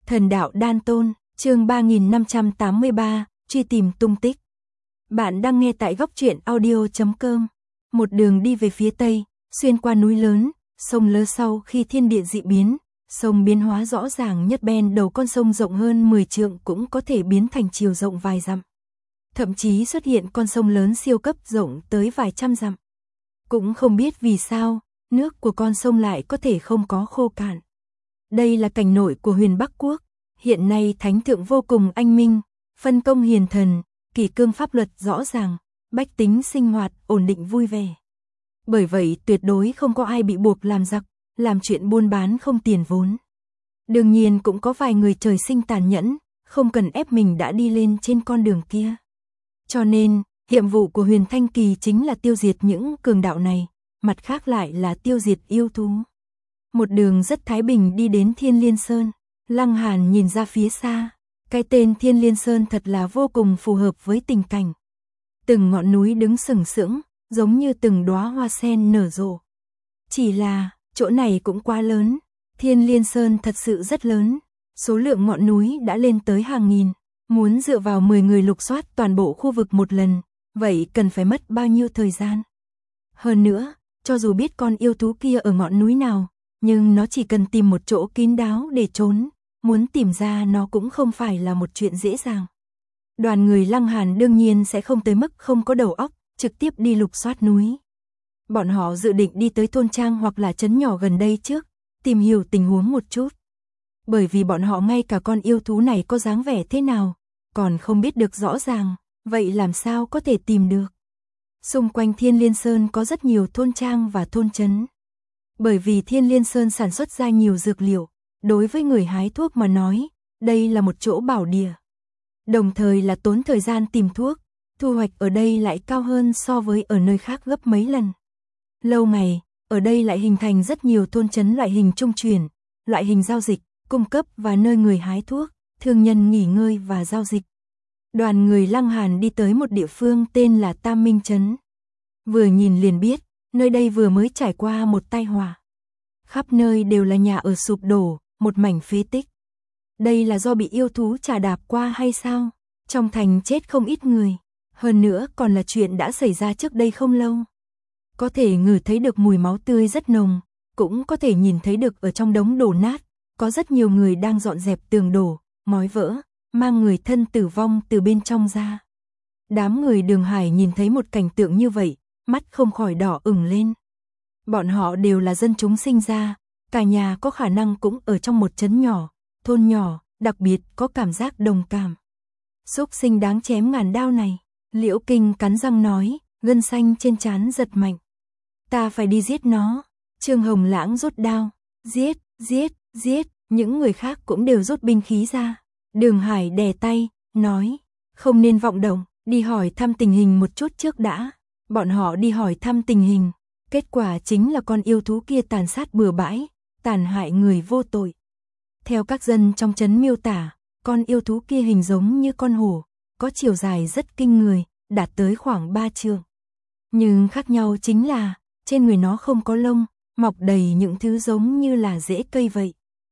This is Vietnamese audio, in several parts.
Thần đạo đan tôn, chương 3583, truy tìm tung tích. Bạn đang nghe tại góc truyện audio.com. Một đường đi về phía tây, xuyên qua núi lớn, sông lớn sau khi thiên địa dị biến, sông biến hóa rõ ràng nhất bên đầu con sông rộng hơn 10 trượng cũng có thể biến thành chiều rộng vài dặm. Thậm chí xuất hiện con sông lớn siêu cấp rộng tới vài trăm dặm. Cũng không biết vì sao, nước của con sông lại có thể không có khô cạn. Đây là cảnh nội của Huyền Bắc Quốc, hiện nay thánh thượng vô cùng anh minh, phân công hiền thần, kỷ cương pháp luật rõ ràng, bách tính sinh hoạt ổn định vui vẻ. Bởi vậy tuyệt đối không có ai bị buộc làm giặc, làm chuyện buôn bán không tiền vốn. Đương nhiên cũng có vài người trời sinh tàn nhẫn, không cần ép mình đã đi lên trên con đường kia. Cho nên, nhiệm vụ của Huyền Thanh Kỳ chính là tiêu diệt những cường đạo này, mặt khác lại là tiêu diệt yêu thú. Một đường rất thái bình đi đến Thiên Liên Sơn, Lăng Hàn nhìn ra phía xa, cái tên Thiên Liên Sơn thật là vô cùng phù hợp với tình cảnh. Từng ngọn núi đứng sừng sững, giống như từng đóa hoa sen nở rộ. Chỉ là, chỗ này cũng quá lớn, Thiên Liên Sơn thật sự rất lớn, số lượng ngọn núi đã lên tới hàng nghìn, muốn dựa vào 10 người lục soát toàn bộ khu vực một lần, vậy cần phải mất bao nhiêu thời gian. Hơn nữa, cho dù biết con yêu thú kia ở ngọn núi nào, nhưng nó chỉ cần tìm một chỗ kín đáo để trốn, muốn tìm ra nó cũng không phải là một chuyện dễ dàng. Đoàn người Lăng Hàn đương nhiên sẽ không tới mức không có đầu óc, trực tiếp đi lục soát núi. Bọn họ dự định đi tới thôn trang hoặc là trấn nhỏ gần đây trước, tìm hiểu tình huống một chút. Bởi vì bọn họ ngay cả con yêu thú này có dáng vẻ thế nào, còn không biết được rõ ràng, vậy làm sao có thể tìm được. Xung quanh Thiên Liên Sơn có rất nhiều thôn trang và thôn trấn. Bởi vì Thiên Liên Sơn sản xuất ra nhiều dược liệu, đối với người hái thuốc mà nói, đây là một chỗ bảo địa. Đồng thời là tốn thời gian tìm thuốc, thu hoạch ở đây lại cao hơn so với ở nơi khác gấp mấy lần. Lâu ngày, ở đây lại hình thành rất nhiều thôn trấn loại hình trung chuyển, loại hình giao dịch, cung cấp và nơi người hái thuốc, thương nhân nghỉ ngơi và giao dịch. Đoàn người Lăng Hàn đi tới một địa phương tên là Tam Minh Trấn. Vừa nhìn liền biết, nơi đây vừa mới trải qua một tai họa. Khắp nơi đều là nhà ở sụp đổ, một mảnh phế tích. Đây là do bị yêu thú trà đạp qua hay sao? Trong thành chết không ít người. Hơn nữa còn là chuyện đã xảy ra trước đây không lâu. Có thể ngửi thấy được mùi máu tươi rất nồng, cũng có thể nhìn thấy được ở trong đống đổ nát, có rất nhiều người đang dọn dẹp tường đổ, ngói vỡ, mang người thân tử vong từ bên trong ra. Đám người Đường Hải nhìn thấy một cảnh tượng như vậy, mắt không khỏi đỏ ửng lên. Bọn họ đều là dân chúng sinh ra, cả nhà có khả năng cũng ở trong một trấn nhỏ, thôn nhỏ, đặc biệt có cảm giác đồng cảm. Súc sinh đáng chém ngàn đao này, Liễu Kinh cắn răng nói, gân xanh trên trán giật mạnh. Ta phải đi giết nó. Trương Hồng Lãng rút đao, giết, giết, giết, những người khác cũng đều rút binh khí ra. Đường Hải đè tay, nói, không nên vọng động, đi hỏi thăm tình hình một chút trước đã. Bọn họ đi hỏi thăm tình hình, kết quả chính là con yêu thú kia tàn sát bừa bãi, tàn hại người vô tội. Theo các dân trong trấn miêu tả, con yêu thú kia hình giống như con hổ, có chiều dài rất kinh người, đạt tới khoảng 3 trượng. Nhưng khác nhau chính là, trên người nó không có lông, mọc đầy những thứ giống như là rễ cây vậy.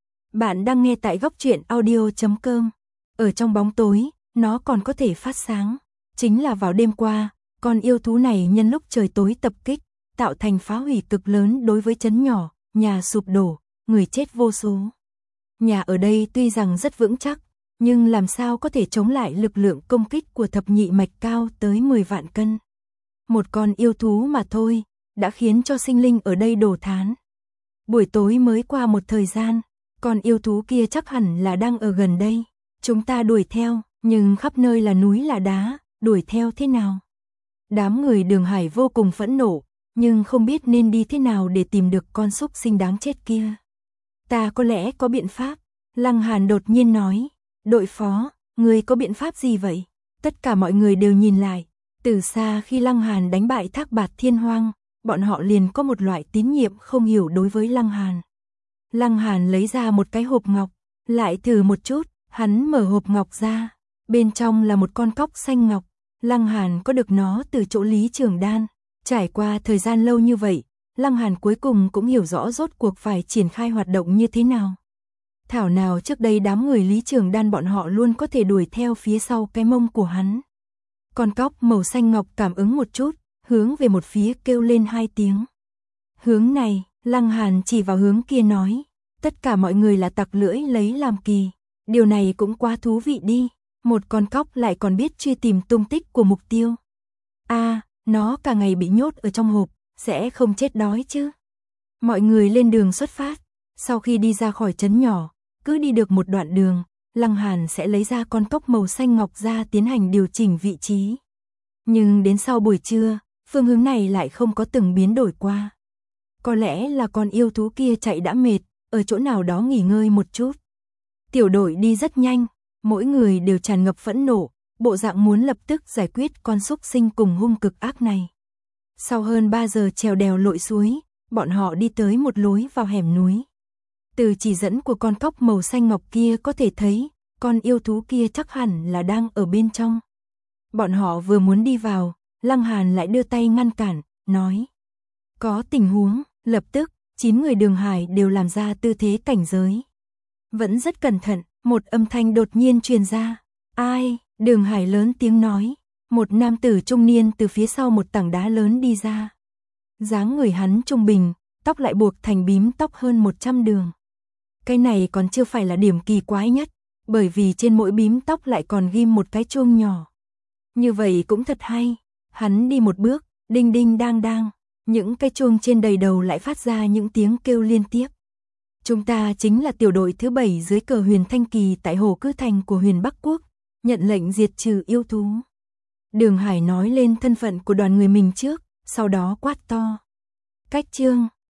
Bạn đang nghe tại góc truyện audio.com. Ở trong bóng tối, nó còn có thể phát sáng. Chính là vào đêm qua, con yêu thú này nhân lúc trời tối tập kích, tạo thành phá hủy cực lớn đối với trấn nhỏ, nhà sụp đổ, người chết vô số. Nhà ở đây tuy rằng rất vững chắc, nhưng làm sao có thể chống lại lực lượng công kích của thập nhị mạch cao tới 10 vạn cân. Một con yêu thú mà thôi, đã khiến cho sinh linh ở đây đổ thán. Buổi tối mới qua một thời gian, con yêu thú kia chắc hẳn là đang ở gần đây. Chúng ta đuổi theo, nhưng khắp nơi là núi là đá, đuổi theo thế nào? Đám người Đường Hải vô cùng phẫn nộ, nhưng không biết nên đi thế nào để tìm được con súc sinh đáng chết kia. Ta có lẽ có biện pháp. Lăng Hàn đột nhiên nói, đội phó, người có biện pháp gì vậy? Tất cả mọi người đều nhìn lại. Từ xa khi Lăng Hàn đánh bại Thác Bạt Thiên Hoang, bọn họ liền có một loại tín nhiệm không hiểu đối với Lăng Hàn. Lăng Hàn lấy ra một cái hộp ngọc, lại thử một chút, hắn mở hộp ngọc ra. Bên trong là một con cóc xanh ngọc. Lăng Hàn có được nó từ chỗ Lý Trường Đan. Trải qua thời gian lâu như vậy, Lăng Hàn cuối cùng cũng hiểu rõ rốt cuộc phải triển khai hoạt động như thế nào. Thảo nào trước đây đám người Lý Trường Đan bọn họ luôn có thể đuổi theo phía sau cái mông của hắn. Con cóc màu xanh ngọc cảm ứng một chút, hướng về một phía kêu lên 2 tiếng. Hướng này, Lăng Hàn chỉ vào hướng kia nói, tất cả mọi người là tặc lưỡi lấy làm kỳ. Điều này cũng quá thú vị đi, một con cóc lại còn biết truy tìm tung tích của mục tiêu. Nó cả ngày bị nhốt ở trong hộp, sẽ không chết đói chứ. Mọi người lên đường xuất phát, sau khi đi ra khỏi trấn nhỏ, cứ đi được một đoạn đường, Lăng Hàn sẽ lấy ra con cóc màu xanh ngọc ra tiến hành điều chỉnh vị trí. Nhưng đến sau buổi trưa, phương hướng này lại không có từng biến đổi qua. Có lẽ là con yêu thú kia chạy đã mệt, ở chỗ nào đó nghỉ ngơi một chút. Tiểu đội đi rất nhanh, mỗi người đều tràn ngập phẫn nộ, bộ dạng muốn lập tức giải quyết con súc sinh cùng hung cực ác này. Sau hơn 3 giờ trèo đèo lội suối, bọn họ đi tới một lối vào hẻm núi. Từ chỉ dẫn của con cóc màu xanh ngọc kia có thể thấy, con yêu thú kia chắc hẳn là đang ở bên trong. Bọn họ vừa muốn đi vào, Lăng Hàn lại đưa tay ngăn cản, nói. Có tình huống, lập tức, 9 người Đường Hải đều làm ra tư thế cảnh giới. Vẫn rất cẩn thận, một âm thanh đột nhiên truyền ra. Ai? Đường Hải lớn tiếng nói. Một nam tử trung niên từ phía sau một tảng đá lớn đi ra. Dáng người hắn trung bình, tóc lại buộc thành bím tóc hơn 100 đường. Cái này còn chưa phải là điểm kỳ quái nhất, bởi vì trên mỗi bím tóc lại còn ghim một cái chuông nhỏ. Như vậy cũng thật hay, hắn đi một bước, đinh đinh đang đang, những cái chuông trên đầy đầu lại phát ra những tiếng kêu liên tiếp. Chúng ta chính là tiểu đội thứ 7 dưới cờ Huyền Thanh Kỳ tại Hồ Cư Thành của Huyền Bắc Quốc, nhận lệnh diệt trừ yêu thú. Đường Hải nói lên thân phận của đoàn người mình trước, sau đó quát to. Cách chương